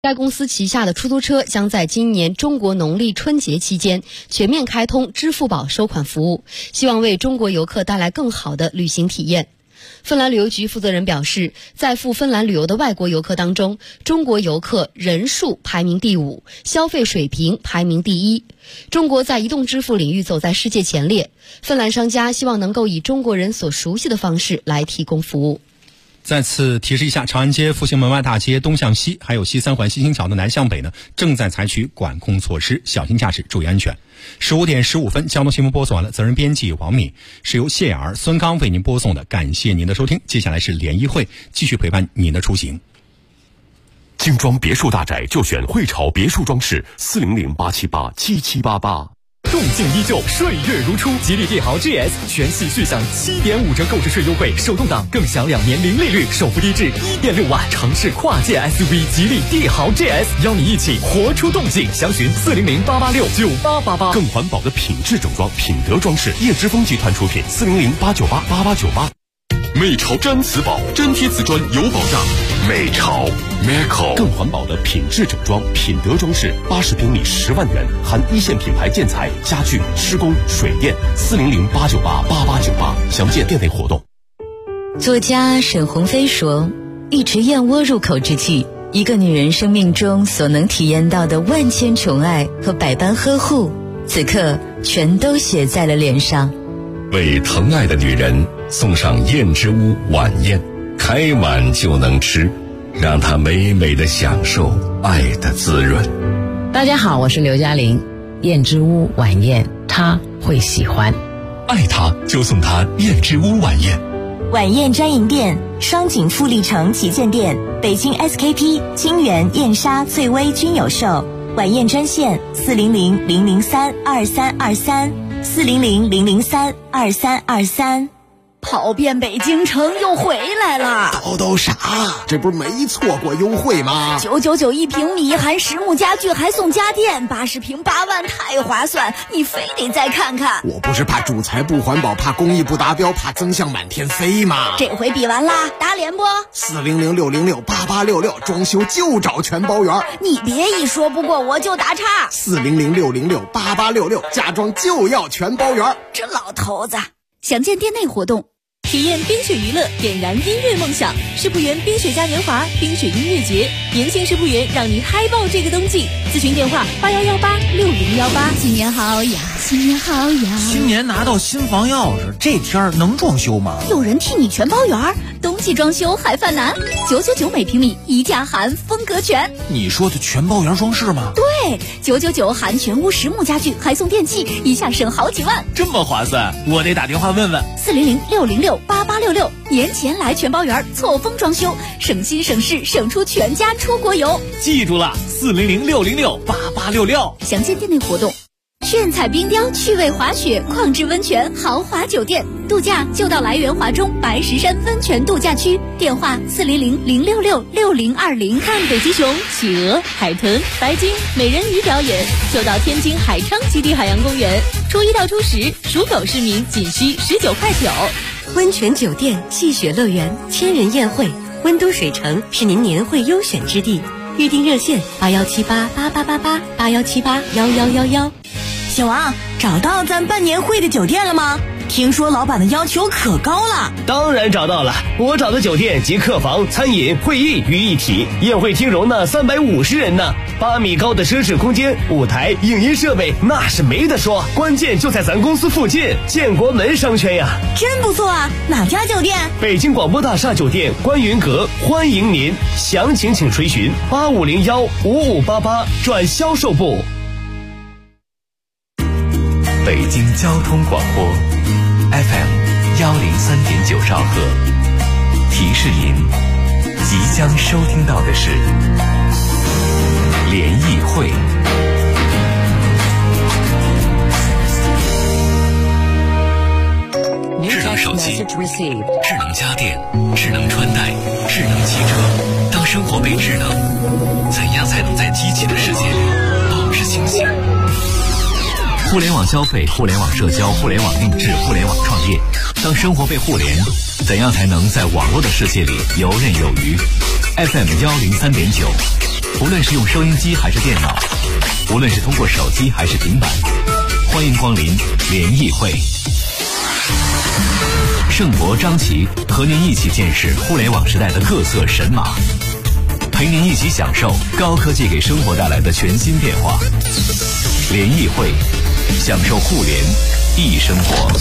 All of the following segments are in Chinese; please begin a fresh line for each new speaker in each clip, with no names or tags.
该公司旗下的出租车将在今年中国农历春节期间全面开通支付宝收款服务，希望为中国游客带来更好的旅行体验。芬兰旅游局负责人表示，在赴芬兰旅游的外国游客当中，中国游客人数排名第5，消费水平排名第1。中国在移动支付领域走在世界前列，芬兰商家希望能够以中国人所熟悉的方式来提供服务。
再次提示一下，长安街、复兴门外大街东向西，还有西三环西行桥的南向北呢，正在采取管控措施，小心驾驶，注意安全。15点15分，交通新闻播送完了，责任编辑王敏，是由谢雅儿、孙刚为您播送的，感谢您的收听。接下来是联谊会，继续陪伴您的出行。
精装别墅大宅就选汇潮别墅装饰，400-878-7788。
动静依旧，岁月如初，吉利帝豪 GS 全系续享7.5折购置税优惠，手动挡更享2年零利率，首付低至1.6万，城市跨界 SUV 吉利帝豪 GS， 邀你一起活出动静，详询400-886-9888。
更环保的品质整装，品德装饰，叶之峰集团出品，400-898-8898。美潮毡瓷宝，粘贴瓷砖有保障。美潮 Meco 更环保的品质整装，品德装饰，80平米10万元，含一线品牌建材、家具、施工、水电。400-898-8898，详见店内活动。
作家沈鸿飞说，一池燕窝入口之际，一个女人生命中所能体验到的万千宠爱和百般呵护，此刻全都写在了脸上。
为疼爱的女人送上燕之屋晚宴，开碗就能吃，让她美美的享受爱的滋润。
大家好，我是刘嘉玲。燕之屋晚宴，她会喜欢。
爱她就送她燕之屋晚宴。
晚宴专营店：双井富力城旗舰店、北京 SKP、金源、燕莎、翠微均有售。晚宴专线400-003-2323，400-003-2323。
跑遍北京城又回来了，
都傻，这不是没错过优惠吗
？999一平米，含实木家具还送家电，80平8万，太划算！你非得再看看。
我不是怕主材不环保，怕工艺不达标，怕增项满天飞吗？
这回比完啦，打脸不
？400-606-8866，装修就找全包圆。
你别一说不过我就打岔。
400-606-8866，家装就要全包圆。
这老头子。详见店内活动，体验冰雪娱乐，点燃音乐梦想。世仆园冰雪嘉年华冰雪音乐节，年轻世仆园让你嗨爆这个冬季。咨询电话81186018。
新年好呀，新年好呀！
新年拿到新房钥匙，这天能装修吗？
有人替你全包圆，冬季装修还犯难？999每平米，一价含风格全。
你说的全包圆装饰吗？
对，999含全屋实木家具，还送电器，一下省好几万。
这么划算，我得打电话问问。
400-606-8866，年前来全包圆，错峰装修，省心省事，省出全家出国游。
记住了，400-606-8866。
详见店内活动。炫彩冰雕，趣味滑雪，旷智温泉，豪华酒店，度假就到来源华中白石山温泉度假区。电话400-066-6020。看北极熊、企鹅、海豚、白鲸、美人鱼表演，就到天津海昌基地海洋公园。初1到初10，属狗市民仅需19.9块。
温泉酒店、戏雪乐园、千人宴会，温都水城是您年会优选之地。预订热线81788888，81781111。
小王，找到咱办年会的酒店了吗？听说老板的要求可高了。
当然找到了，我找的酒店集客房、餐饮、会议于一体，宴会厅容纳350人呢，8米高的奢侈空间，舞台、影音设备那是没得说，关键就在咱公司附近，建国门商圈呀。
真不错啊，哪家酒店？
北京广播大厦酒店观云阁，欢迎您，详情请垂询8501-5588转销售部。
北京交通广播 FM103.9兆赫，提示您即将收听到的是联谊会。智能手机、智能家电、智能穿戴、智能汽车，当生活被智能，怎样才能在机器的世界里保持清醒？互联网消费、互联网社交、互联网定制、互联网创业，当生活被互联，怎样才能在网络的世界里游刃有余？ FM103.9 无论是用收音机还是电脑，无论是通过手机还是平板，欢迎光临联谊会。盛博、张琪和您一起见识互联网时代的各色神马，陪您一起享受高科技给生活带来的全新变化。联谊会，享受互联易生活。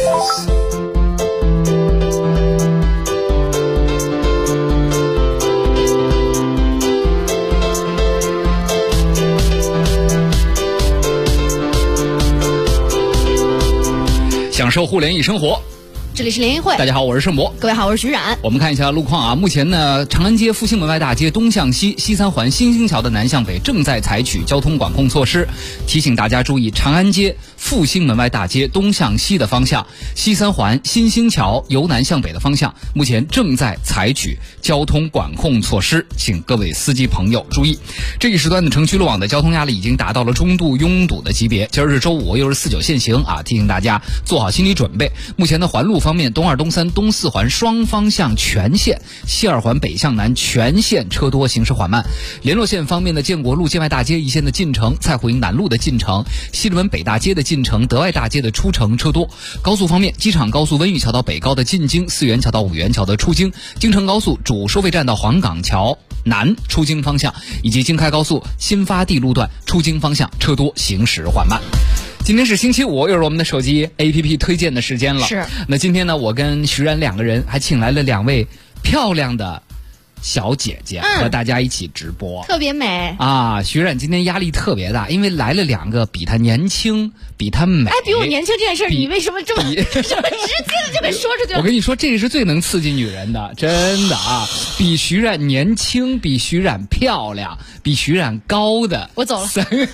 享受互联易生活，
这里是联谊会。
大家好，我是盛博。
各位好，我是徐冉。
我们看一下路况啊，目前呢，长安街复兴门外大街东向西、西三环新兴桥的南向北正在采取交通管控措施，提醒大家注意长安街复兴门外大街东向西的方向、西三环新兴桥由南向北的方向，目前正在采取交通管控措施，请各位司机朋友注意。这一时段的城区路网的交通压力已经达到了中度拥堵的级别。今儿是周五，又是49限行啊，提醒大家做好心理准备。目前的环路方面，东2、东3、东4环双方向全线，西2环北向南全线车多，行驶缓慢。联络线方面的建国路建外大街一线的进城，蔡湖营南路的进城，西直门北大街的进城，德外大街的出城车多。高速方面，机场高速温榆桥到北高的进京，四元桥到五元桥的出京，京承高速主收费站到黄岗桥南出京方向，以及京开高速新发地路段出京方向车多，行驶缓慢。今天是星期五，又是我们的手机 APP 推荐的时间了。
是。
那今天呢，我跟徐冉两个人还请来了2位漂亮的小姐姐和大家一起直播，
特别美
啊！徐冉今天压力特别大，因为来了2个比她年轻、比她美。
哎，比我年轻这件事，你为什么这么直接的就给说出去了？
我跟你说，这是最能刺激女人的，真的啊！比徐冉年轻、比徐冉漂亮、比徐冉高的，
我走了。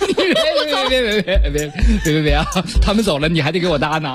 别啊！他们走了，你还得给我搭呢。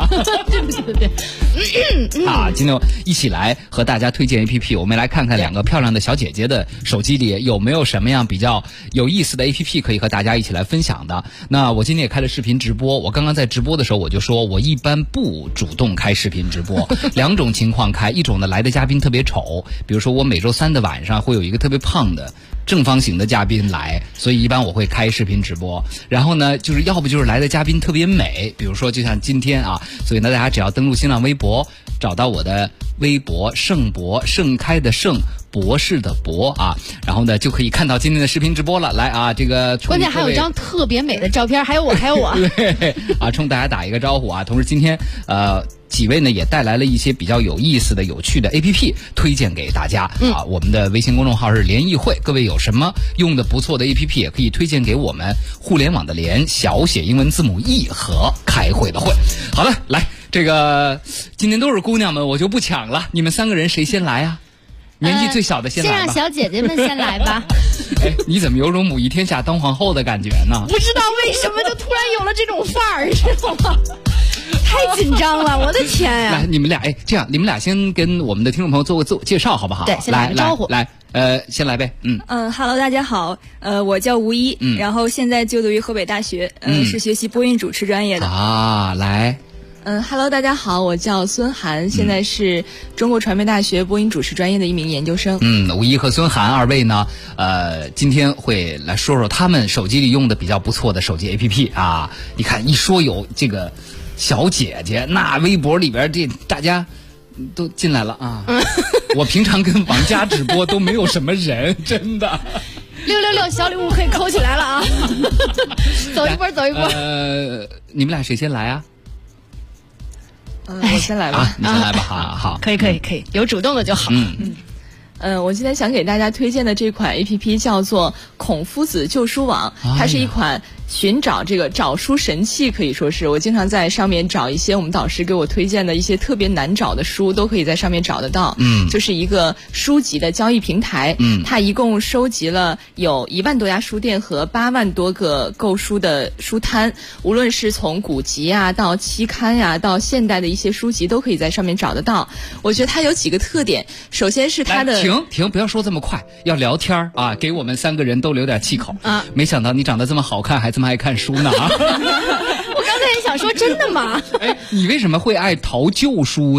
对。
啊，今天一起来和大家推荐 APP， 我们来看看2个漂亮的小姐姐的手机里有没有什么样比较有意思的 APP 可以和大家一起来分享的。那我今天也开了视频直播，我刚刚在直播的时候我就说，我一般不主动开视频直播，2种情况开，一种呢来的嘉宾特别丑，比如说我每周3的晚上会有一个特别胖的正方形的嘉宾来，所以一般我会开视频直播。然后呢，就是要不就是来的嘉宾特别美，比如说就像今天啊，所以呢大家只要登录新浪微博，找到我的微博盛博，盛开的盛，博士的博啊，然后呢就可以看到今天的视频直播了。来啊，这个
关键还有一张特别美的照片，还有我
对啊，冲大家打一个招呼啊。同时今天几位呢也带来了一些比较有意思的有趣的 APP 推荐给大家啊。我们的微信公众号是联谊会，各位有什么用的不错的 APP 也可以推荐给我们。互联网的联，小写英文字母 E 和开会的会。好了，来，这个今天都是姑娘们，我就不抢了，你们3个人谁先来啊？年纪最小的先来吧。
先让小姐姐们先来吧。
哎，你怎么有种母仪天下当皇后的感觉呢？
不知道为什么就突然有了这种范儿，知道吗？太紧张了，我的天呀！
来，你们俩，哎，这样，你们俩先跟我们的听众朋友做个自我介绍，好不好？
对，先来个招呼。
来，先来呗。
Hello， 大家好，我叫吴一，然后现在就读于河北大学，是学习播音主持专业的。
啊，来。
Hello， 大家好，我叫孙涵，现在是中国传媒大学播音主持专业的一名研究生。
吴一和孙涵2位呢，今天会来说说他们手机里用的比较不错的手机 APP 啊。你看，一说有这个小姐姐，那微博里边这大家都进来了啊。我平常跟王佳直播都没有什么人，真的。
666小礼物可以扣起来了啊！走一波，走一波。
你们俩谁先来啊？
我先来吧。
你先来吧。好，
可以，有主动的就好。
我今天想给大家推荐的这款 APP 叫做孔夫子旧书网，它是一款寻找这个找书神器，可以说是我经常在上面找一些我们导师给我推荐的一些特别难找的书，都可以在上面找得到。就是一个书籍的交易平台。它一共收集了有1万多家书店和8万多个购书的书摊，无论是从古籍啊到期刊呀到现代的一些书籍都可以在上面找得到。我觉得它有几个特点，首先是它的
停，不要说这么快，要聊天啊，给我们3个人都留点气口啊。没想到你长得这么好看，还这么爱看书呢啊！
我刚才也想说，真的吗？
哎，你为什么会爱淘旧书呢？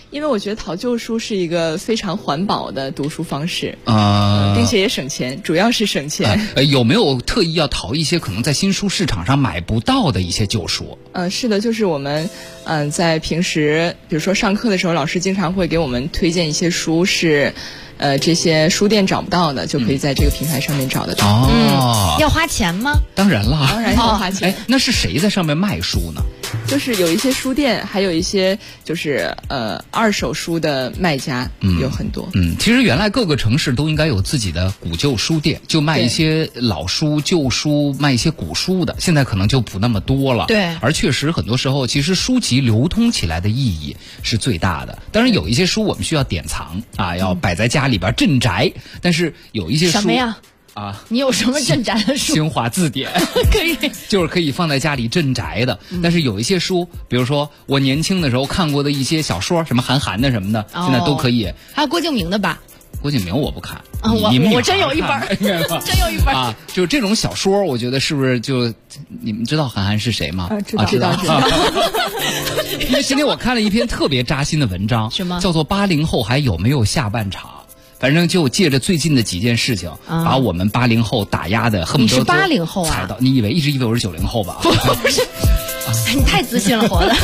因为我觉得淘旧书是一个非常环保的读书方式，并且也省钱，主要是省钱。
有没有特意要淘一些可能在新书市场上买不到的一些旧书？
是的，就是我们在平时比如说上课的时候，老师经常会给我们推荐一些书是这些书店找不到的，就可以在这个平台上面找得到。
要花钱吗？
当然了，
当然要花钱。
那是谁在上面卖书呢？
就是有一些书店，还有一些就是二手书的卖家有很多。
其实原来各个城市都应该有自己的古旧书店，就卖一些老书、旧书，卖一些古书的。现在可能就不那么多了。
对。
而确实很多时候，其实书籍流通起来的意义是最大的。当然有一些书我们需要典藏啊，要摆在家里边镇宅。但是有一些书
什么呀？你有什么镇宅的书？
新华字典
可以，
就是可以放在家里镇宅的。但是有一些书，比如说我年轻的时候看过的一些小说，什么韩寒的什么的，现在都可以。
还有郭敬明的吧？
郭敬明我不看，
我真有一本，真有一本
啊！就这种小说，我觉得是不是就你们知道韩寒是谁吗？
知道。
因为今天我看了一篇特别扎心的文章，
什么？
叫做80后还有没有下半场？反正就借着最近的几件事情，把我们80后打压的恨不得。
你是80后啊？
踩到，你一直以为我是90后吧？
不是，你太自信了，活的。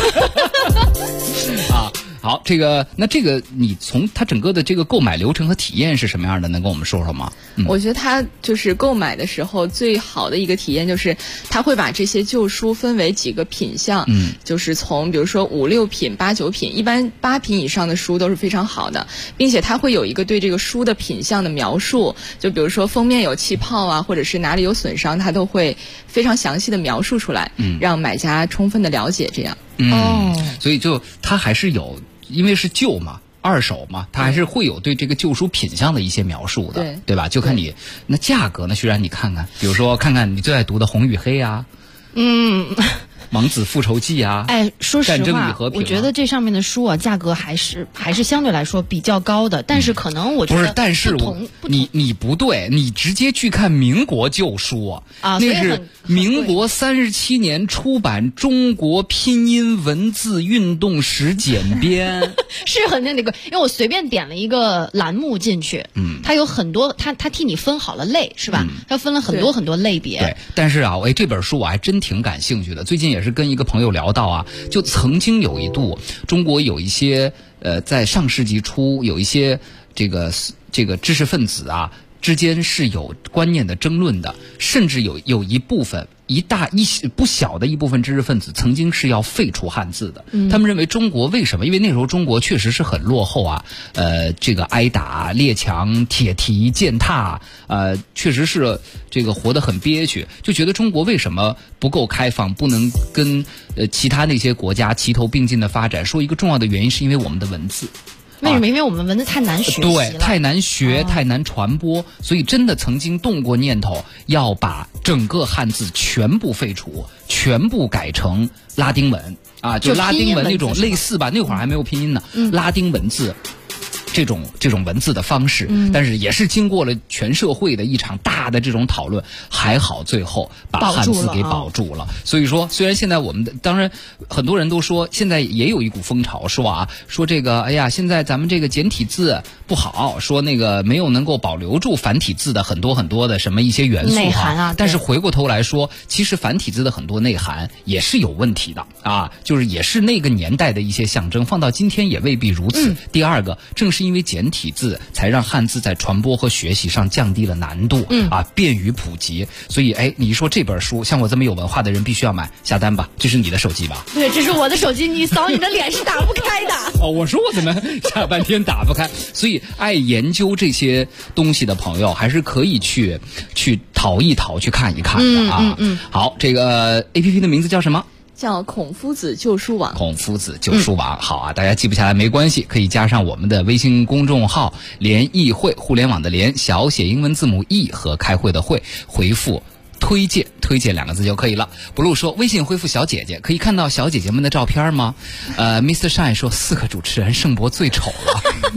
好，那这个你从它整个的这个购买流程和体验是什么样的？能跟我们说说吗？
我觉得它就是购买的时候最好的一个体验就是它会把这些旧书分为几个品项，就是从比如说5、6品、8、9品，一般8品以上的书都是非常好的，并且它会有一个对这个书的品项的描述，就比如说封面有气泡啊，或者是哪里有损伤，它都会非常详细的描述出来，让买家充分的了解这样。
所以就它还是有。因为是旧嘛，二手嘛，它还是会有对这个旧书品相的一些描述的，对吧？就看你那价格呢，徐然你看看，比如说看看你最爱读的《红与黑》啊，王子复仇记啊，
说实话，
战争与和平，
我觉得这上面的书啊，价格还是相对来说比较高的，但是可能我觉得
不是，但是你不对，你直接去看民国旧书那是民国37年出版《中国拼音文字运动史简编》，
是很那个，因为我随便点了一个栏目进去，它有很多，它替你分好了类，是吧？它分了很多很多类别。
对，但是这本书我还真挺感兴趣的，最近也是跟一个朋友聊到就曾经有一度中国有一些在上世纪初有一些这个知识分子之间是有观念的争论的，甚至有一部分不小的一部分知识分子曾经是要废除汉字的。他们认为中国为什么？因为那时候中国确实是很落后这个挨打、列强、铁蹄、践踏确实是这个活得很憋屈，就觉得中国为什么不够开放，不能跟其他那些国家齐头并进的发展？说一个重要的原因是因为我们的文字。
为什么？因为我们文字太难学习了，
对，太难学，太难传播，所以真的曾经动过念头要把整个汉字全部废除，全部改成拉丁文就拉丁文那种类似吧，那会儿还没有拼音呢，拉丁文字。这种文字的方式，但是也是经过了全社会的一场大的这种讨论，还好最后把汉字给保住了。所以说，虽然现在我们当然很多人都说，现在也有一股风潮说这个，哎呀，现在咱们这个简体字不好，说那个没有能够保留住繁体字的很多很多的什么一些元素
内涵
但是回过头来说，其实繁体字的很多内涵也是有问题的就是也是那个年代的一些象征，放到今天也未必如此。第二个，正是因为简体字才让汉字在传播和学习上降低了难度便于普及。所以你说这本书像我这么有文化的人必须要买，下单吧。这是你的手机吧？
对，这是我的手机，你扫你的脸是打不开的。
我说我怎么下半天打不开？所以爱研究这些东西的朋友还是可以去淘一淘，去看一看的好，这个 APP 的名字叫什么？
叫孔夫子旧书网。
孔夫子旧书网，好大家记不下来没关系，可以加上我们的微信公众号“联谊会”，互联网的联，小写英文字母 E 和开会的会，回复推荐2个字就可以了。不露说微信恢复小姐姐，可以看到小姐姐们的照片吗？Mr. Shine 说4个主持人盛博最丑了。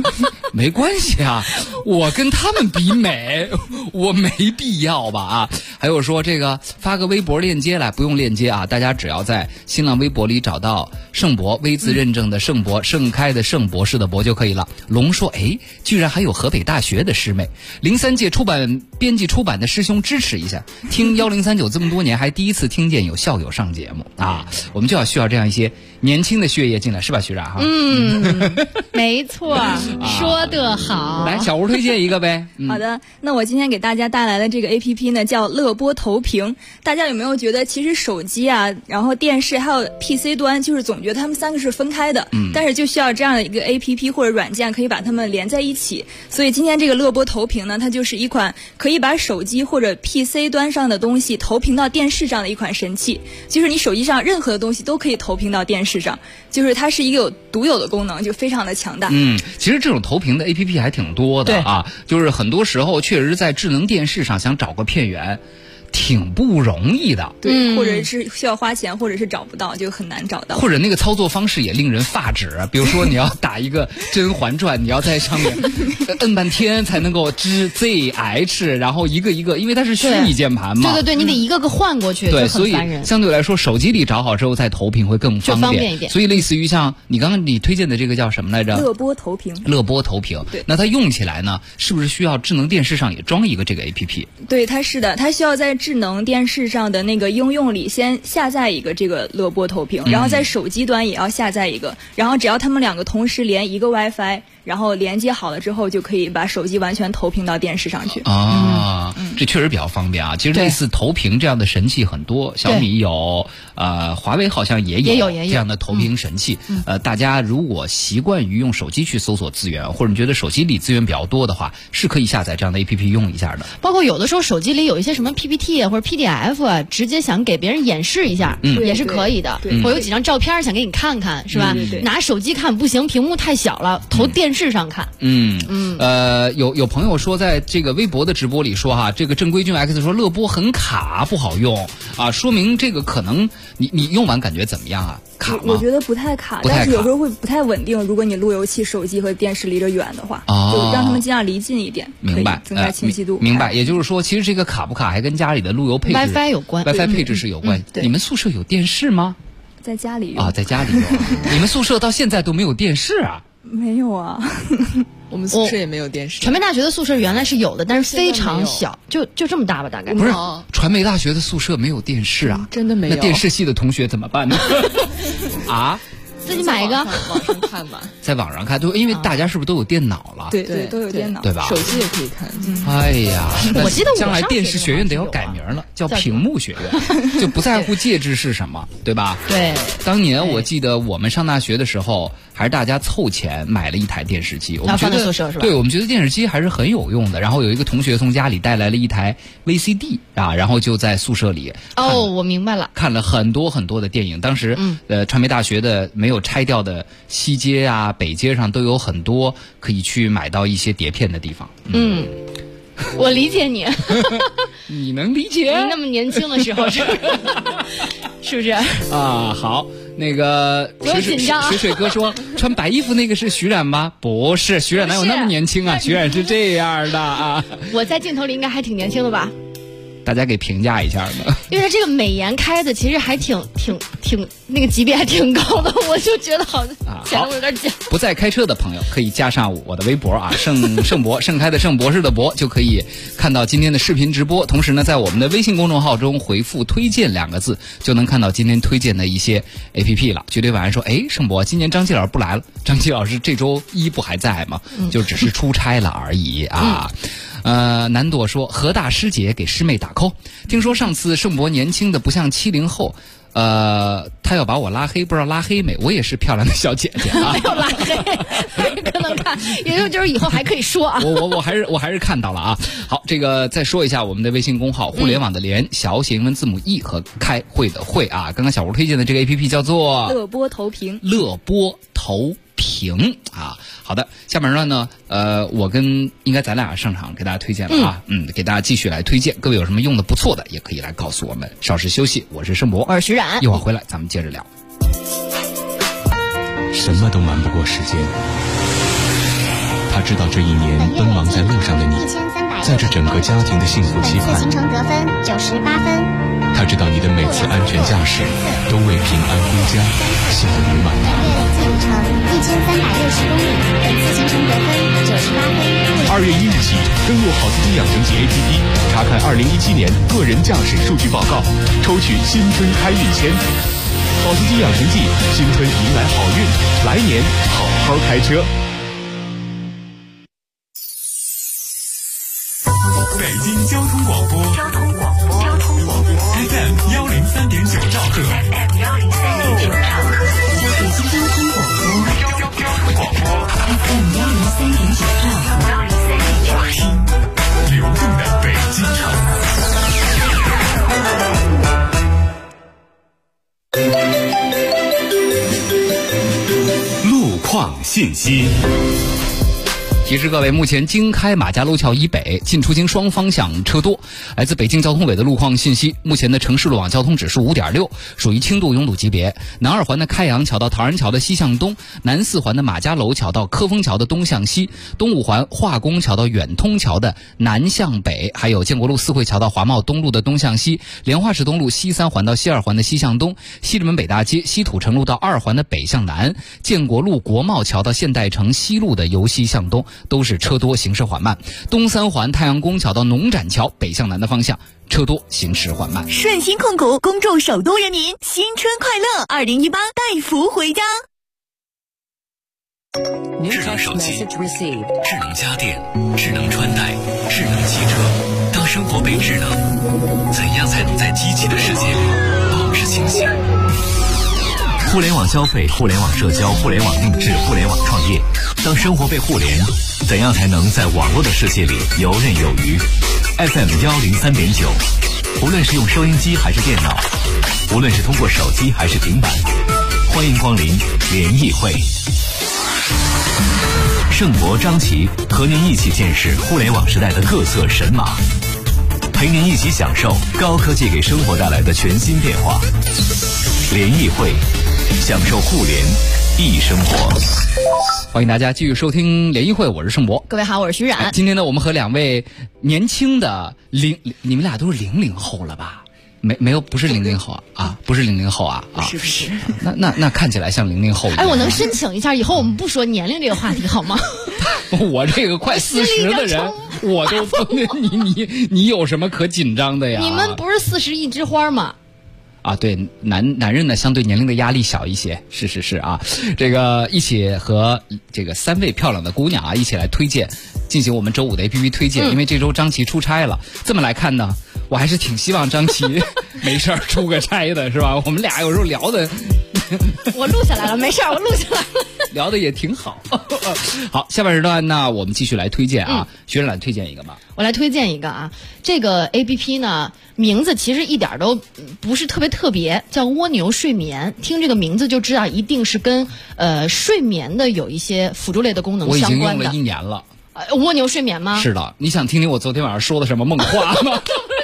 没关系啊，我跟他们比美，我没必要吧啊。还有说这个发个微博链接来，不用链接啊，大家只要在新浪微博里找到盛博微字认证的盛博，盛开的盛，博士的博就可以了。龙说，哎，居然还有河北大学的师妹，03届编辑出版的师兄支持一下，听1039这么多年还第一次听见有校友上节目啊，我们就需要这样一些年轻的血液进来，是吧，徐冉哈？
没错，说得好。
来，小吴推荐一个呗。
好的，那我今天给大家带来的这个 APP 呢，叫乐播投屏。大家有没有觉得，其实手机啊，然后电视还有 PC 端，就是总觉得他们三个是分开的，但是就需要这样的一个 APP 或者软件，可以把它们连在一起。所以今天这个乐播投屏呢，它就是一款可以把手机或者 PC 端上的东西投屏到电视上的一款神器。就是你手机上任何的东西都可以投屏到电视上，就是它是一个有独有的功能，就非常的强大。
其实这种投屏的 APP 还挺多的啊，就是很多时候确实在智能电视上想找个片源挺不容易的，
对，或者是需要花钱，或者是找不到，就很难找到。
或者那个操作方式也令人发指，比如说你要打一个《甄嬛传》，你要在上面摁半天才能够ZH， 然后一个一个，因为它是虚拟键盘嘛。
对，你得一个个换过去，
对，
就很烦人。
所以相对来说，手机里找好之后再投屏会更方
便一点。
所以类似于像你刚刚你推荐的这个叫什么来着？
乐播投屏。
乐播投屏，对。那它用起来呢，是不是需要智能电视上也装一个这个 APP？
对，它是的，它需要在智能电视上的那个应用里先下载一个这个乐播投屏，然后在手机端也要下载一个，然后只要他们两个同时连一个 WiFi， 然后连接好了之后，就可以把手机完全投屏到电视上去。
这确实比较方便啊。其实类似投屏这样的神器很多，小米有，华为好像也有这样的投屏神器。大家如果习惯于用手机去搜索资源，或者你觉得手机里资源比较多的话，是可以下载这样的 APP 用一下的。
包括有的时候手机里有一些什么 PPT 或者 PDF 啊，直接想给别人演示一下，也是可以的。我有几张照片想给你看看，是吧？拿手机看不行，屏幕太小了，投电视上看。
有朋友说在这个微博的直播里说哈，这个正规军 X 说乐播很卡，不好用啊，说明这个可能你用完感觉怎么样啊？卡吗？
我觉得不太卡，但是有时候会不太稳定。如果你路由器手机和电视离着远的话，就让他们尽量离近一点，
明白？
增加清晰度。
明白。也就是说，其实这个卡不卡还跟家里的路由配置
WiFi 有关
，WiFi 配置是有关。你们宿舍有电视吗？
在家里用
啊，在家里用。你们宿舍到现在都没有电视啊？
没有啊。
我们宿舍也没有电视。
传媒大学的宿舍原来是有的，但是非常小，就这么大吧，大概。
不是，传媒大学的宿舍没有电视啊？
真的没有。
那电视系的同学怎么办呢？啊？
自己买一个，
网上看吧。
在网上看，对，因为大家是不是都有电脑了？
对，都有电脑，
对吧？
手机也可以看。
哎呀，
我记得
将来电视学院得要改名了，叫屏幕学院，就不在乎介质是什么，对吧？
对。
当年我记得我们上大学的时候，还是大家凑钱买了一台电视机，我们觉得
宿舍是吧？
对，我们觉得电视机还是很有用的。然后有一个同学从家里带来了一台 VCD 啊，然后就在宿舍里。
我明白了，
看了很多很多的电影。当时传媒大学的没有拆掉的西街啊、北街上都有很多可以去买到一些碟片的地方。
我理解你。
你能理解？
你那么年轻的时候是不是？是不是？
啊，好，那个水水哥说穿白衣服那个是徐冉吗？不是，徐冉哪有那么年轻啊？徐冉是这样的啊。
我在镜头里应该还挺年轻的吧？
大家给评价一下呢，
因为他这个美颜开的其实还挺那个级别还挺高的，我就觉得好像显得我有点假。
不再开车的朋友可以加上我的微博啊，盛博，盛开的盛，博士的博，就可以看到今天的视频直播。同时呢，在我们的微信公众号中回复推荐2个字，就能看到今天推荐的一些 APP 了。绝对晚上说，哎，盛博，今年张继老师不来了，张继老师这周1不还在吗？就只是出差了而已啊。南朵说何大师姐给师妹打 call， 听说上次盛博年轻的不像70后，他要把我拉黑，不知道拉黑没？我也是漂亮的小姐姐啊，
没有拉黑，可能看，也就是以后还可以说啊。
我还是看到了啊。好，这个再说一下我们的微信公号，互联网的联，小写英文字母 E 和开会的会啊。刚刚小吴推荐的这个 APP 叫做
乐播投屏。
乐播投屏啊。好的，下面呢，我跟应该咱俩上场给大家推荐了啊，给大家继续来推荐。各位有什么用的不错的，也可以来告诉我们。稍事休息，我是盛博，
我是徐冉，
一会儿回来咱们接着聊。
什么都瞒不过时间，
他知道这一年奔忙在路上的你，在这整个家庭的幸福期盼。
行程得分98分。
他知道你的每次安全驾驶都为平安归家幸福满堂。
本月累计里程1360公里，本次行程得分98分。
2月1日起，登录好司机养成记 APP， 查看2017年个人驾驶数据报告，抽取新春开运签。好司机养成记，新春迎来好运，来年好好开车。北京交通广播FM 103.9兆赫，北京交通广播FM 103.9兆赫，听流动的北京城。路况信息。
提示各位，目前京开马家楼桥以北进出京双方向车多。来自北京交通委的路况信息，目前的城市路网交通指数5.6，属于轻度拥堵级别。南二环的开阳桥到陶然桥的西向东，南四环的马家楼桥到科丰桥的东向西，东五环化工桥到远通桥的南向北，还有建国路四惠桥到华贸东路的东向西，莲花市东路西三环到西二环的西向东，西直门北大街西土城路到二环的北向南，建国路国贸桥到现代城西路的由西向东，都是车多行驶缓慢。东三环太阳宫桥到农展桥北向南的方向车多行驶缓慢。
顺鑫控股恭祝首都人民新春快乐，2018带福回家。
智能手机、智能家电、智能穿戴、智能汽车，当生活被智能，怎样才能在机器的世界里保持清醒？互联网消费、互联网社交、互联网定制、互联网创业，当生活被互联，怎样才能在网络的世界里游刃有余？ FM 103.9，无论是用收音机还是电脑，无论是通过手机还是平板，欢迎光临联谊会。盛博、张琪和您一起见识互联网时代的各色神马，陪您一起享受高科技给生活带来的全新变化。联谊会，享受互联易生活。
欢迎大家继续收听联谊会，我是盛博。
各位好，我是徐冉。
今天呢，我们和两位年轻的你们俩都是00后了吧？没有，不是00后啊，不是00后啊，
是不是？
那看起来像00后一样。
哎，我能申请一下，以后我们不说年龄这个话题好吗？
我这个快40的人，我都你有什么可紧张的呀？
你们不是40一枝花吗？
啊，对，男人呢相对年龄的压力小一些，是啊，这个一起和这个3位漂亮的姑娘啊一起来推荐，进行我们周五的 APP 推荐，因为这周张琪出差了，这么来看呢，我还是挺希望张琪没事出个差的，是吧？我们俩有时候聊的，
我录下来了，没事，我录下来了，
聊的也挺好。好，下半时段呢，我们继续来推荐啊，学长来推荐一个吧。
我来推荐一个啊，这个 APP 呢，名字其实一点都不是特别，叫蜗牛睡眠。听这个名字就知道，一定是跟睡眠的有一些辅助类的功能相关的。
我已经用了1年了。
蜗牛睡眠吗？
是的，你想听听我昨天晚上说的什么梦话吗？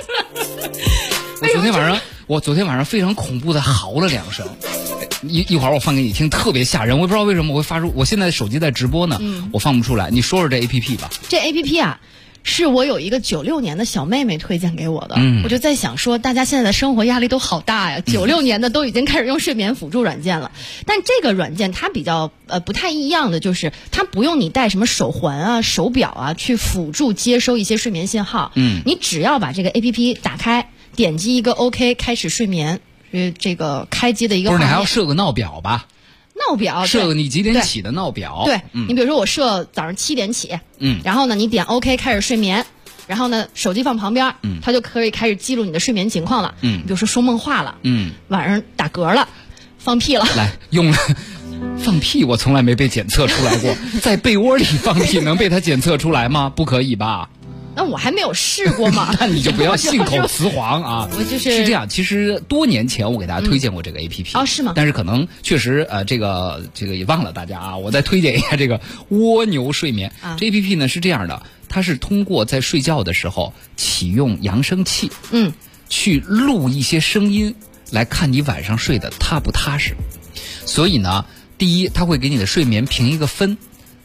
我昨天晚上非常恐怖的嚎了2声。一会儿我放给你听，特别吓人。我也不知道为什么我会发出，我现在手机在直播呢，我放不出来。你说说这 APP 吧。
这 APP 啊，是我有一个96年的小妹妹推荐给我的。我就在想说，大家现在的生活压力都好大呀，96年的都已经开始用睡眠辅助软件了。但这个软件它比较不太一样的就是，它不用你带什么手环啊、手表啊去辅助接收一些睡眠信号。你只要把这个 APP 打开，点击一个 OK 开始睡眠。这个开机的一个画面，
不是你还要设个闹表吧？
闹表，
设个你几点起的闹表。
对，你比如说我设早上7点起，然后呢你点 OK 开始睡眠，然后呢手机放旁边，它就可以开始记录你的睡眠情况了。比如说说梦话了，晚上打嗝了，放屁了，
来用了。放屁我从来没被检测出来过，在被窝里放屁能被它检测出来吗？不可以吧？
那我还没有试过嘛。
那你就不要信口雌黄啊！
是
这样，其实多年前我给大家推荐过这个 APP
哦，是吗？
但是可能确实这个也忘了大家啊。我再推荐一下这个蜗牛睡眠。这 APP 呢是这样的，它是通过在睡觉的时候启用扬声器，去录一些声音来看你晚上睡得踏不踏实。所以呢，第一，它会给你的睡眠评一个分。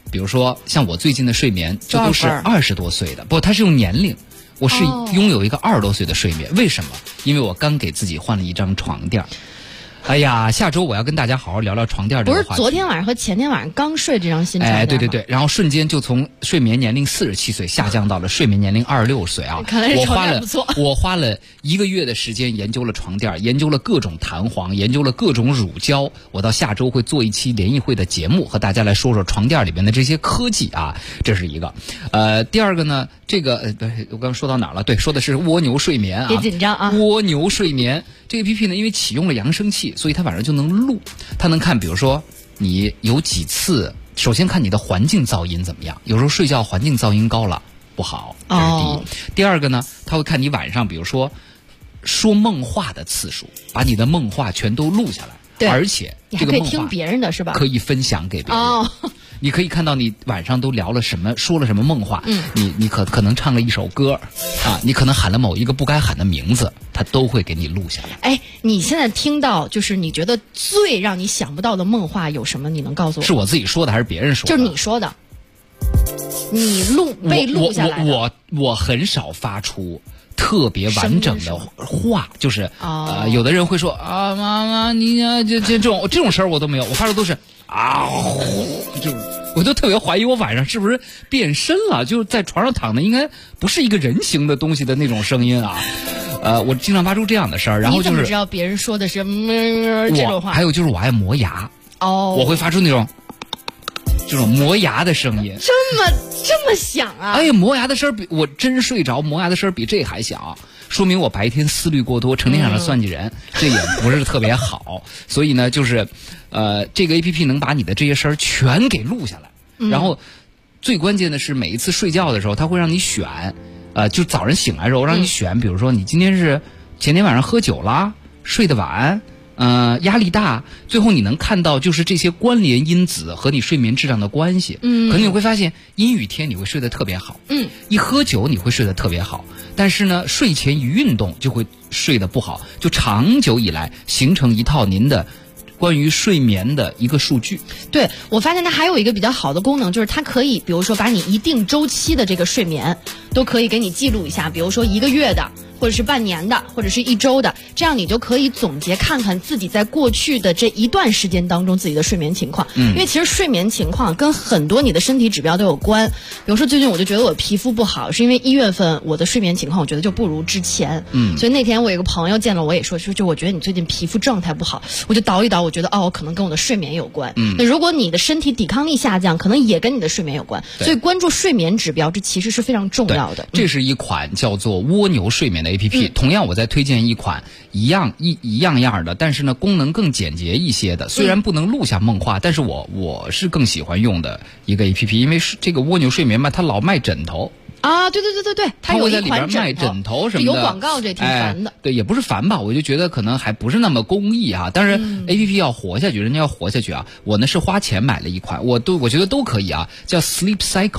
比如说像我最近的睡眠，这都是20多岁的，不，它是用年龄。我是拥有一个20多岁的睡眠，为什么？因为我刚给自己换了一张床垫。哎呀，下周我要跟大家好好聊聊床垫这个话题。
不是昨天晚上和前天晚上刚睡这张新床垫吗？
对对对，然后瞬间就从睡眠年龄47岁下降到了睡眠年龄26岁啊！
看来这床垫不错。
我花了1个月的时间研究了床垫，研究了各种弹簧，研究了各种乳胶。我到下周会做一期联谊会的节目，和大家来说说床垫里面的这些科技啊，这是一个。第二个呢，这个我刚刚说到哪儿了？对，说的是蜗牛睡眠啊。
别紧张啊！
蜗牛睡眠这个 APP 呢，因为启用了扬声器，所以它晚上就能录，它能看，比如说你有几次，首先看你的环境噪音怎么样，有时候睡觉环境噪音高了不好，这是第一。第二个呢，它会看你晚上，比如说说梦话的次数，把你的梦话全都录下来，
对，
而且这个梦话
你还可以听别人的是吧？
可以分享给别人。你可以看到你晚上都聊了什么，说了什么梦话。你可能唱了一首歌啊，你可能喊了某一个不该喊的名字，它都会给你录下来。
哎，你现在听到就是你觉得最让你想不到的梦话有什么？你能告诉我？
是我自己说的还是别人说的？
就是你说的，你被录下来的。
我很少发出特别完整的话，就是有的人会说啊，妈妈，你这种声儿我都没有，我发出都是就我就特别怀疑我晚上是不是变身了，就是在床上躺的应该不是一个人形的东西的那种声音啊。我经常发出这样的声儿，然后就是
你怎么知道别人说的是这种话？
还有就是我爱磨牙我会发出那种这种磨牙的声音，
这么响啊！
哎呀，磨牙的声比我真睡着，磨牙的声比这还响，说明我白天思虑过多，成天想着算计人，这也不是特别好。所以呢，就是这个 APP 能把你的这些声全给录下来，然后最关键的是每一次睡觉的时候，它会让你选，就早上醒来的时候让你选，比如说你今天是前天晚上喝酒啦，睡得晚。压力大，最后你能看到就是这些关联因子和你睡眠质量的关系。可能你会发现阴雨天你会睡得特别好，一喝酒你会睡得特别好，但是呢睡前一运动就会睡得不好，就长久以来形成一套您的关于睡眠的一个数据。
对，我发现它还有一个比较好的功能，就是它可以比如说把你一定周期的这个睡眠都可以给你记录一下，比如说1个月的，或者是半年的，或者是1周的，这样你就可以总结看看自己在过去的这一段时间当中自己的睡眠情况。因为其实睡眠情况跟很多你的身体指标都有关。比如说最近我就觉得我皮肤不好，是因为1月份我的睡眠情况我觉得就不如之前。所以那天我有个朋友见了我也说，就我觉得你最近皮肤状态不好，我就倒一倒，我觉得可能跟我的睡眠有关。那如果你的身体抵抗力下降，可能也跟你的睡眠有关。所以关注睡眠指标，这其实是非常重要的。
这是一款叫做蜗牛睡眠的 APP，同样我再推荐一款一样的，但是呢功能更简洁一些的，虽然不能录下梦话，但是我是更喜欢用的一个 APP， 因为这个蜗牛睡眠嘛，它老卖枕头
啊，对，它有一款
在里边卖枕头什么的，
有广告，这挺烦的。
对，也不是烦吧，我就觉得可能还不是那么公益啊。但是 APP 要活下去，人家要活下去啊。我呢是花钱买了一款，我觉得都可以啊，叫 Sleep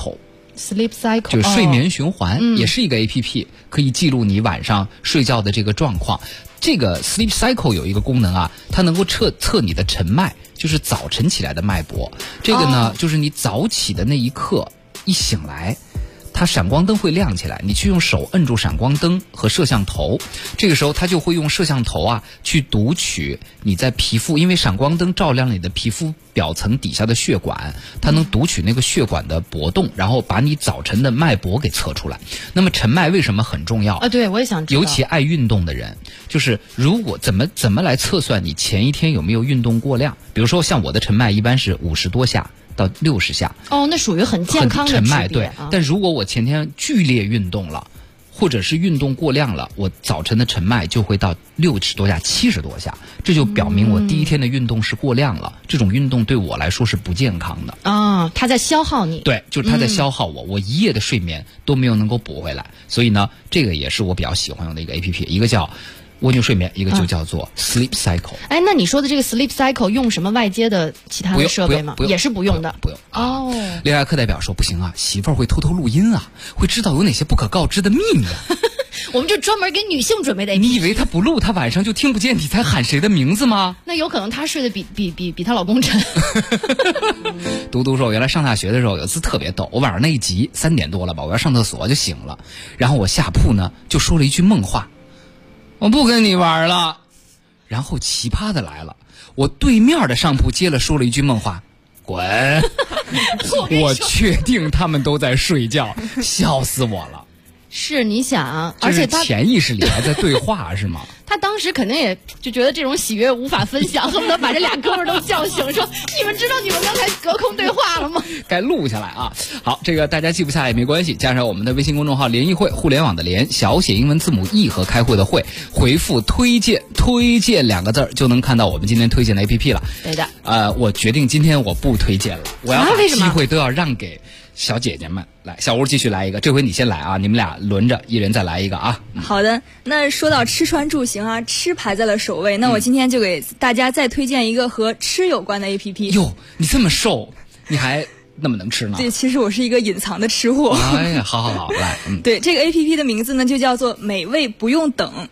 Cycle， 就是睡眠循环，也是一个 APP， 可以记录你晚上睡觉的这个状况。这个 Sleep Cycle 有一个功能啊，它能够测你的晨脉，就是早晨起来的脉搏。这个呢，就是你早起的那一刻一醒来，它闪光灯会亮起来，你去用手摁住闪光灯和摄像头，这个时候它就会用摄像头啊去读取你在皮肤，因为闪光灯照亮了你的皮肤表层底下的血管，它能读取那个血管的搏动，然后把你早晨的脉搏给测出来。那么晨脉为什么很重要啊？
对，我也想知道。
尤其爱运动的人，就是如果怎么来测算你前一天有没有运动过量？比如说像我的晨脉一般是50多下到60下，
那属于很健康的
晨脉，对。但如果我前天剧烈运动了，或者是运动过量了，我早晨的晨脉就会到60多下、70多下，这就表明我第一天的运动是过量了。这种运动对我来说是不健康的
啊，它在消耗你。
对，就是它在消耗我，我一夜的睡眠都没有能够补回来。所以呢，这个也是我比较喜欢用的一个 APP， 一个叫蜗牛睡眠，一个就叫做 Sleep Cycle。
那你说的这个 Sleep Cycle 用什么外接的其他的设备吗？也是不用的。
不用。恋爱课代表说不行啊，媳妇儿会偷偷录音啊，会知道有哪些不可告知的秘密啊。
我们就专门给女性准备的 APP。
你以为他不录，他晚上就听不见你在喊谁的名字吗？
那有可能她睡得比她老公沉。
嘟嘟说，我原来上大学的时候有一次特别逗，我晚上那一集3点多了吧，我要上厕所就醒了，然后我下铺呢就说了一句梦话，我不跟你玩了。然后奇葩的来了，我对面的上铺接了说了一句梦话，滚！我确定他们都在睡觉，笑死我了。
是你想，而且他
潜意识里还在对话是吗？
他当时肯定也就觉得这种喜悦无法分享，恨不得把这俩哥们都叫醒，说你们知道你们刚才隔空对话了吗？
该录下来啊！好，这个大家记不下来也没关系，加上我们的微信公众号联谊会，互联网的联，小写英文字母 E 和开会的会，回复推荐2个字就能看到我们今天推荐的 APP 了。
对的。
我决定今天我不推荐了，我要把机会都要让给小姐姐们。来，小吴继续来一个，这回你先来啊，你们俩轮着，一人再来一个啊。
好的，那说到吃穿住行啊，吃排在了首位，那我今天就给大家再推荐一个和吃有关的 APP。
哟，你这么瘦，你还那么能吃呢？
对，其实我是一个隐藏的吃货。
哎呀，好，来，
对，这个 APP 的名字呢就叫做美味不用等。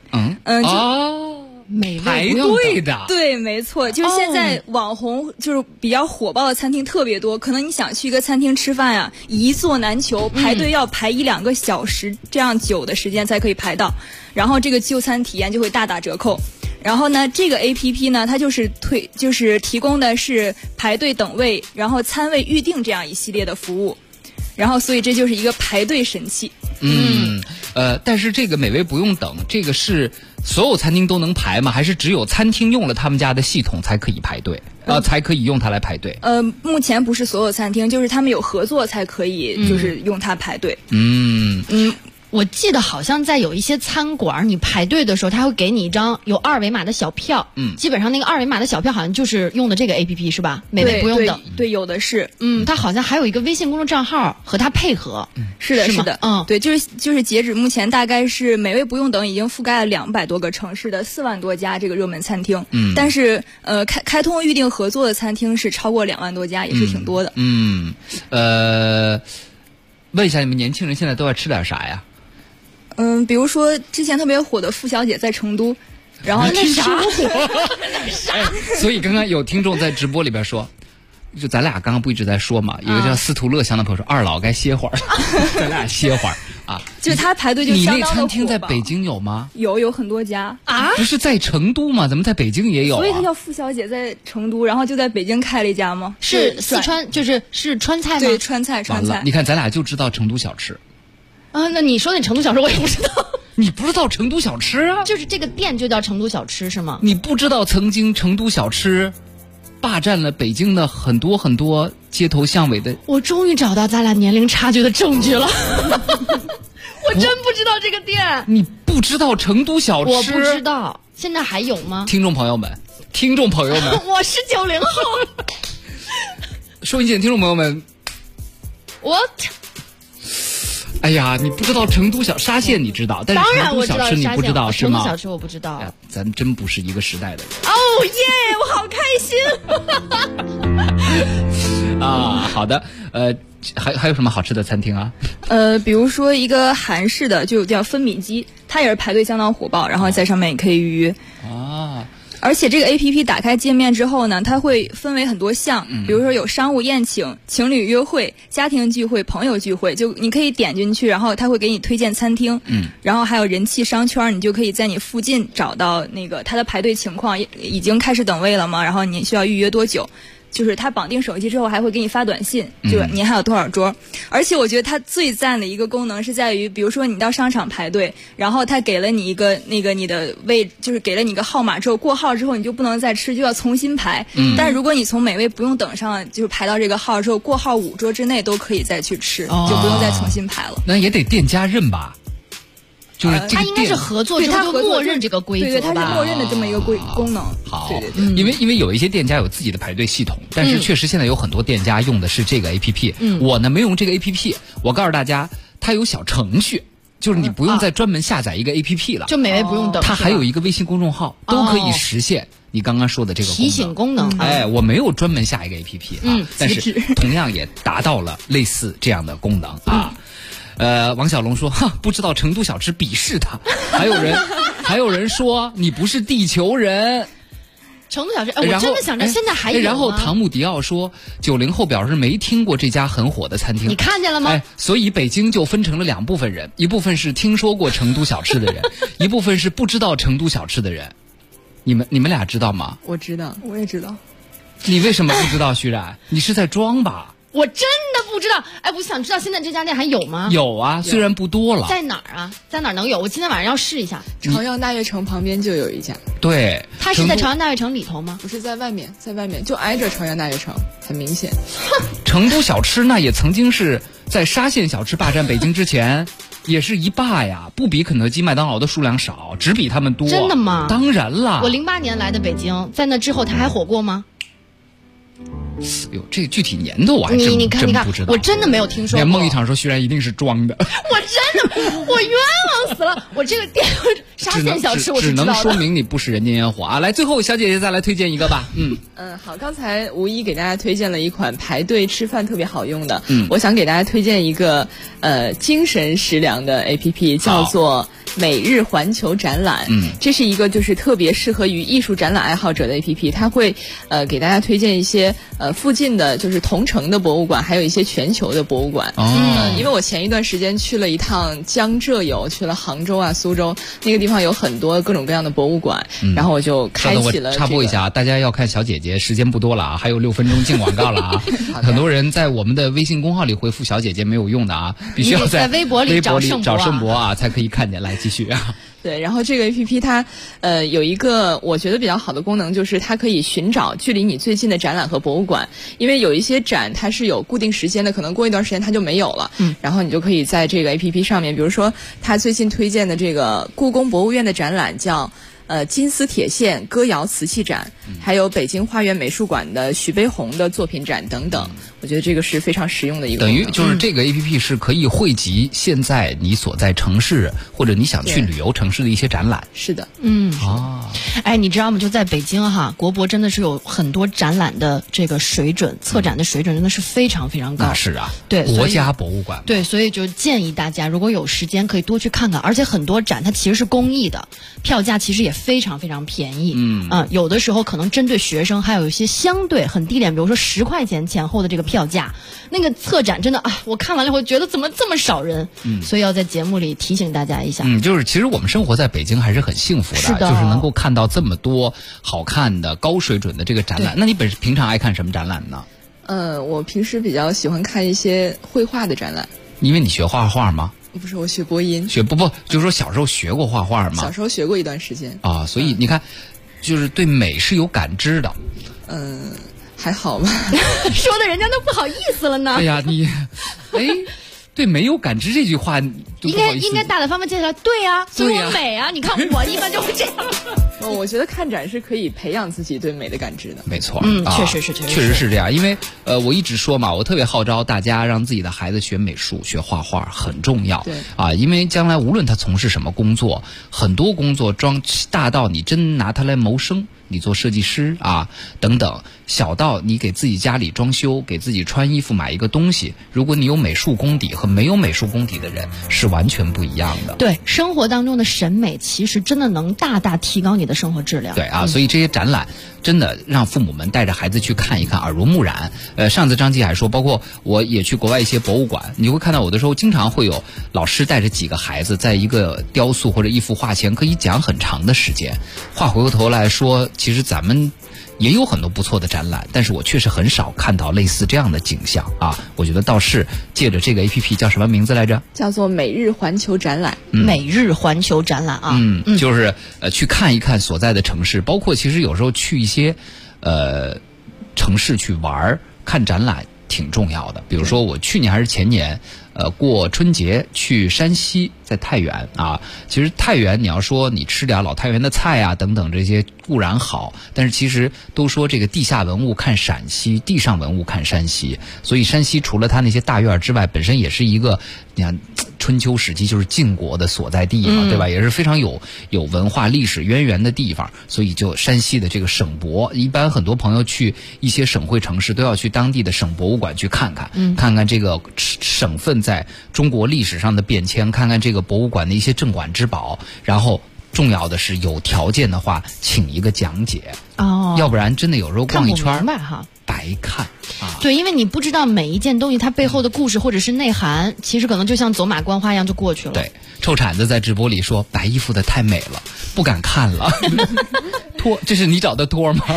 美
味不用等。
对，没错，就是现在网红就是比较火爆的餐厅特别多，可能你想去一个餐厅吃饭呀，一座难求，排队要排1-2个小时这样久的时间才可以排到，然后这个就餐体验就会大打折扣。然后呢，这个 APP 呢，它就是提供的是排队等位，然后餐位预定这样一系列的服务，然后所以这就是一个排队神器。
但是这个美味不用等，这个是所有餐厅都能排吗？还是只有餐厅用了他们家的系统才可以排队？才可以用它来排队？
目前不是所有餐厅，就是他们有合作才可以，就是用它排队。
我记得好像在有一些餐馆，你排队的时候，他会给你一张有2维码的小票。基本上那个2维码的小票好像就是用的这个 APP 是吧？美味不用等。
对，有的是。
它好像还有一个微信公众账号和它配合。
是的。对，就是截止目前大概是美味不用等已经覆盖了200多个城市的4万多家这个热门餐厅。但是开通预定合作的餐厅是超过2万多家，也是挺多的。
问一下你们年轻人现在都要吃点啥呀？
比如说之前特别火的付小姐在成都，然后
那啥，所以刚刚有听众在直播里边说，就咱俩刚刚不一直在说嘛，有个叫司徒乐祥的朋友说二老该歇会儿，咱俩歇会儿啊。
就他排队就相当的火爆。
你那餐厅在北京有吗？
有很多家
啊，
不是在成都吗？怎么在北京也有？
所以他叫付小姐在成都，然后就在北京开了一家吗？
是四川，是川菜吗？
对，川菜。
完了，你看咱俩就知道成都小吃。
那你说那成都小吃我也不知道。
你不知道成都小吃啊？
就是这个店就叫成都小吃是吗？
你不知道曾经成都小吃霸占了北京的很多街头巷尾的。
我终于找到咱俩年龄差距的证据了。我真不知道这个店。
你不知道成都小吃？
我不知道，现在还有吗？
听众朋友们，
我是90后。
收音机的听众朋友们，哎呀，你不知道成都沙县你知道，但是成都小吃你不知道是吗？
成都小吃我不知道。
哎呀，咱真不是一个时代的人。
哦耶，我好开心。
啊，好的，还有什么好吃的餐厅啊？
比如说一个韩式的就叫分米鸡，它也是排队相当火爆，然后在上面也可以预约。而且这个 APP 打开界面之后呢，它会分为很多项，比如说有商务宴请、情侣约会、家庭聚会、朋友聚会，就你可以点进去，然后它会给你推荐餐厅，然后还有人气商圈，你就可以在你附近找到那个它的排队情况，已经开始等位了吗？然后你需要预约多久？就是它绑定手机之后还会给你发短信，就是您还有多少桌。而且我觉得它最赞的一个功能是在于，比如说你到商场排队，然后它给了你一个你的位，就是给了你一个号码之后，过号之后你就不能再吃，就要重新排。但如果你从美味不用等上，就是排到这个号之后，过号5桌之内都可以再去吃，就不用再重新排了。
那也得店家认吧？就是
它应该是合作，
对，它
默认这个规则吧？
对，它是默认的这么一个功能。
好，
对，
因为有一些店家有自己的排队系统，但是确实现在有很多店家用的是这个 APP。我呢没用这个 APP， 我告诉大家，它有小程序，就是你不用再专门下载一个 APP 了，
就美味不用等。
它还有一个微信公众号，都可以实现你刚刚说的这个
提醒功能。
哎，我没有专门下一个 APP 啊，但是同样也达到了类似这样的功能啊。 王小龙说，不知道成都小吃鄙视他。还有人说你不是地球人。
成都小吃，我真的想着现在还有吗？
然后唐姆迪奥说，90后表示没听过这家很火的餐厅。
你看见了吗？
所以北京就分成了2部分人，一部分是听说过成都小吃的人，一部分是不知道成都小吃的人。你们俩知道吗？
我知道，我也知道。
你为什么不知道？徐冉，你是在装吧？
我真的不知道。我想知道现在这家店还有吗？
有啊，虽然不多了。
在哪儿啊？在哪儿能有？我今天晚上要试一下。
朝阳大悦城旁边就有一家。
对，
它是在朝阳大悦城里头吗？
不是，在外面，就挨着朝阳大悦城，很明显。
成都小吃那也曾经是在沙县小吃霸占北京之前，也是一霸呀，不比肯德基、麦当劳的数量少，只比他们多。
真的吗？
当然了。
我08年来的北京，在那之后它还火过吗？
哟，这具体年头我还真不知道，
我真的没有听说过。
梦一场说，徐然一定是装的。
我真的，我冤枉死了！我这个店沙县小吃我是知道的。
只能说明你不食人间烟火啊！来，最后小姐姐再来推荐一个吧。
好，刚才吴一给大家推荐了一款排队吃饭特别好用的，我想给大家推荐一个精神食粮的 APP， 叫做每日环球展览。这是一个就是特别适合于艺术展览爱好者的 APP， 它会给大家推荐一些附近的就是同城的博物馆，还有一些全球的博物馆。因为我前一段时间去了一趟江浙游，去了杭州啊、苏州，那个地方有很多各种各样的博物馆，然后我就开启了。
插播一下，大家要看小姐姐，时间不多了啊，还有6分钟进广告了啊。很多人在我们的微信公号里回复小姐姐没有用的啊，必须要在
微博里找
盛博啊，才可以看见。来继续啊。
对，然后这个 APP 它有一个我觉得比较好的功能，就是它可以寻找距离你最近的展览和博物馆，因为有一些展它是有固定时间的，可能过一段时间它就没有了。然后你就可以在这个 APP 上面，比如说它最近推荐的这个故宫博物院的展览叫金丝铁线歌谣瓷器展，还有北京花园美术馆的徐悲鸿的作品展等等。我觉得这个是非常实用的一个功能。
等于就是这个 APP 是可以汇集现在你所在城市或者你想去旅游城市的一些展览。
是的。
你知道吗？就在北京哈，国博真的是有很多展览的这个水准，策展的水准真的是非常非常高。
那是啊，
对，
国家博物馆。
对，所以就建议大家如果有时间可以多去看看，而且很多展它其实是公益的，票价其实也非常非常便宜。有的时候可能针对学生，还有一些相对很低廉，比如说10块钱前后的这个票价，那个策展真的我看完了以后觉得怎么这么少人，所以要在节目里提醒大家一下。
就是其实我们生活在北京还是很幸福的，就是能够看到这么多好看的高水准的这个展览。那你平常爱看什么展览呢？
我平时比较喜欢看一些绘画的展览。
因为你学画画吗？
不是，我学播音。
就是说小时候学过画画吗？
小时候学过一段时间
啊，所以你看，就是对美是有感知的。
还好吧。
说的人家都不好意思了呢。
哎呀，对没有感知这句话，
应该大大方方接下来。对呀，所以我美啊！你看我一般就会这样。
我觉得看展是可以培养自己对美的感知的。
没错，
确实
是这样。因为我一直说嘛，我特别号召大家让自己的孩子学美术、学画画很重要。
对
啊，因为将来无论他从事什么工作，很多工作大到你真拿它来谋生。你做设计师啊，等等，小到你给自己家里装修，给自己穿衣服，买一个东西，如果你有美术功底和没有美术功底的人是完全不一样的。
对，生活当中的审美其实真的能大大提高你的生活质量。
对啊，所以这些展览真的让父母们带着孩子去看一看，耳濡目染。上次张继海说，包括我也去国外一些博物馆，你会看到有的时候经常会有老师带着几个孩子在一个雕塑或者一幅画前可以讲很长的时间。话回过头来说，其实咱们也有很多不错的展览，但是我确实很少看到类似这样的景象啊。我觉得倒是借着这个 APP 叫什么名字来着？
叫做每日环球展览。
每日环球展览啊。
就是去看一看所在的城市，包括其实有时候去一些城市去玩看展览挺重要的。比如说我去年还是前年过春节去山西，在太原啊。其实太原你要说你吃点老太原的菜啊等等这些固然好，但是其实都说这个地下文物看陕西，地上文物看山西。所以山西除了它那些大院之外，本身也是一个你看春秋时期就是晋国的所在地嘛，对吧？也是非常有文化历史渊源的地方。所以就山西的这个省博，一般很多朋友去一些省会城市都要去当地的省博物馆去看看，看看这个省份问在中国历史上的变迁，看看这个博物馆的一些镇馆之宝，然后重要的是有条件的话请一个讲解
哦，
要不然真的有时候逛一圈
看不明白哈，
白看啊。
对，因为你不知道每一件东西它背后的故事或者是内涵，其实可能就像走马观花一样就过去了。
对，臭铲子在直播里说白衣服的太美了，不敢看了。托，这是你找的托吗？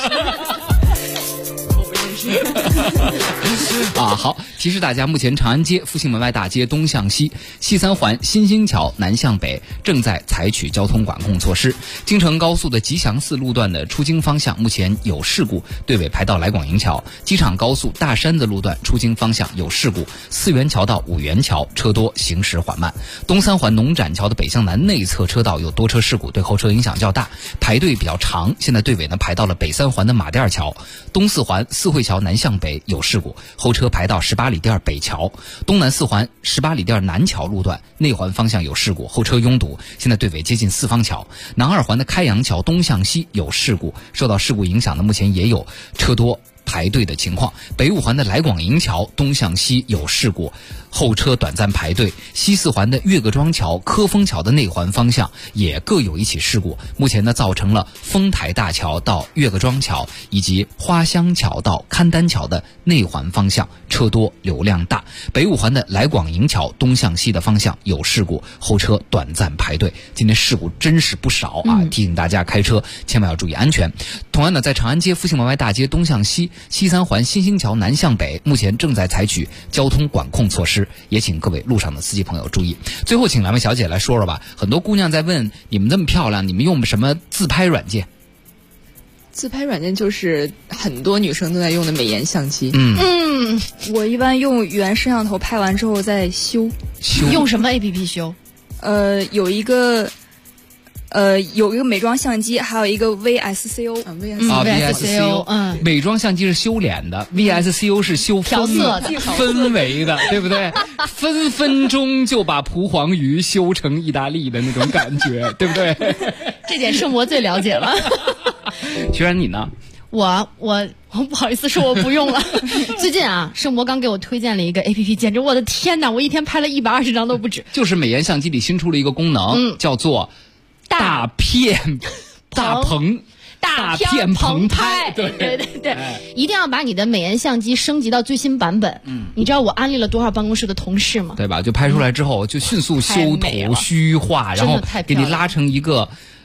啊，好，提示大家，目前长安街、复兴门外大街东向西、西三环、新兴桥南向北正在采取交通管控措施。京承高速的吉祥寺路段的出京方向目前有事故，队尾排到来广营桥；机场高速大山子路段出京方向有事故，四元桥到五元桥车多，行驶缓慢。东三环农展桥的北向南内侧车道有多车事故，对后车影响较大，排队比较长。现在队尾呢排到了北三环的马甸桥，东四环四惠桥南向北有事故，后车排到18里店北桥，东南四环18里店南桥路段内环方向有事故，后车拥堵，现在队尾接近四方桥。南二环的开阳桥东向西有事故，受到事故影响的目前也有车多排队的情况。北五环的来广营桥东向西有事故，后车短暂排队。西四环的岳各庄桥、科丰桥的内环方向也各有一起事故，目前呢造成了丰台大桥到岳各庄桥以及花乡桥到勘丹桥的内环方向车多流量大。北五环的来广营桥东向西的方向有事故，后车短暂排队。今天事故真是不少啊，提醒大家开车千万要注意安全。同样的，在长安街、复兴门外大街东向西、西三环新兴桥南向北目前正在采取交通管控措施，也请各位路上的司机朋友注意。最后请两位小姐来说说吧，很多姑娘在问，你们这么漂亮，你们用什么自拍软件？
自拍软件就是很多女生都在用的美颜相机。
我一般用原摄像头拍完之后再修。
用什么 APP 修？
有一个美妆相机，还有一个 VSCO。
VSCO，美妆相机是修脸的，VSCO 是修
调色的
氛围的，对不对？分分钟就把蒲黄鱼修成意大利的那种感觉，对不对？
这点圣魔最了解了。
徐然你呢？
我不好意思说我不用了。最近啊，圣魔刚给我推荐了一个 APP， 简直我的天哪，我一天拍了120张都不止。
就是美颜相机里新出了一个功能，叫做大片棚拍。
对，一定要把你的美颜相机升级到最新版本。你知道我安利了多少办公室的同事吗？
对吧？就拍出来之后就迅速修图虚化，然后给你拉成一个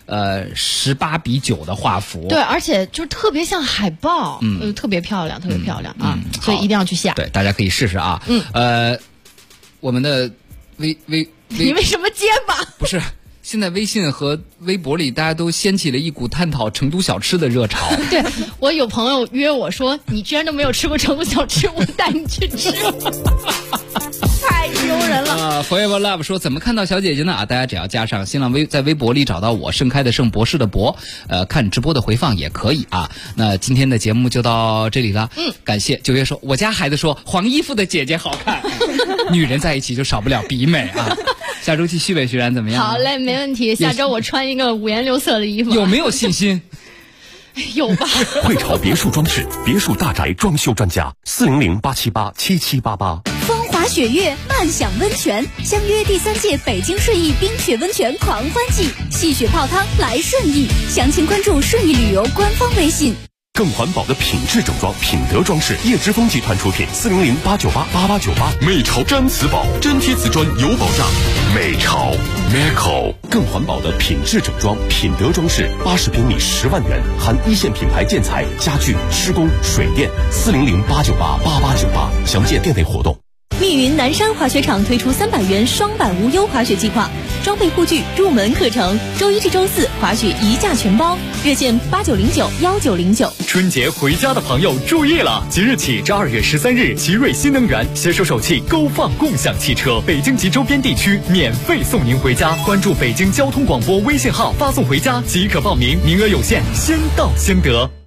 18:9的画幅。
对，而且就是特别像海报，特别漂亮，特别漂亮啊！所以一定要去下。
对，大家可以试试啊。我们的你
为什么结巴？
不是。现在微信和微博里，大家都掀起了一股探讨成都小吃的热潮。
对，我有朋友约我说：“你居然都没有吃过成都小吃，我带你去吃。”太丢人了。
Forever Love 说怎么看到小姐姐呢？大家只要加上新浪在微博里找到我盛开的盛博士的博，看直播的回放也可以啊。那今天的节目就到这里了。感谢9月说，我家孩子说黄衣服的姐姐好看。女人在一起就少不了比美啊。下周继续呗，徐然怎么样？
好嘞，没问题。下周我穿一个5颜6色的衣服。
有没有信心？
有吧。
汇潮别墅装饰，别墅大宅装修专家，400-878-7788。
风华雪月，漫享温泉，相约第3届北京顺义冰雪温泉狂欢季，戏雪泡汤来顺义。详情关注顺义旅游官方微信。
更环保的品质整装，品德装饰，叶之峰集团出品，400-898-8898。美潮毡瓷宝，真贴瓷砖有保障。美潮 Meco 更环保的品质整装，品德装饰，80平米10万元，含一线品牌建材、家具、施工、水电。400-898-8898，详见店内活动。
密云南山滑雪场推出300元双板无忧滑雪计划，装备护具、入门课程，周1至周4滑雪1价全包，热线8909-1909。
春节回家的朋友注意了，即日起至2月13日，奇瑞新能源携手首汽勾放共享汽车，北京及周边地区免费送您回家。关注北京交通广播微信号，发送回家即可报名，名额有限，先到先得。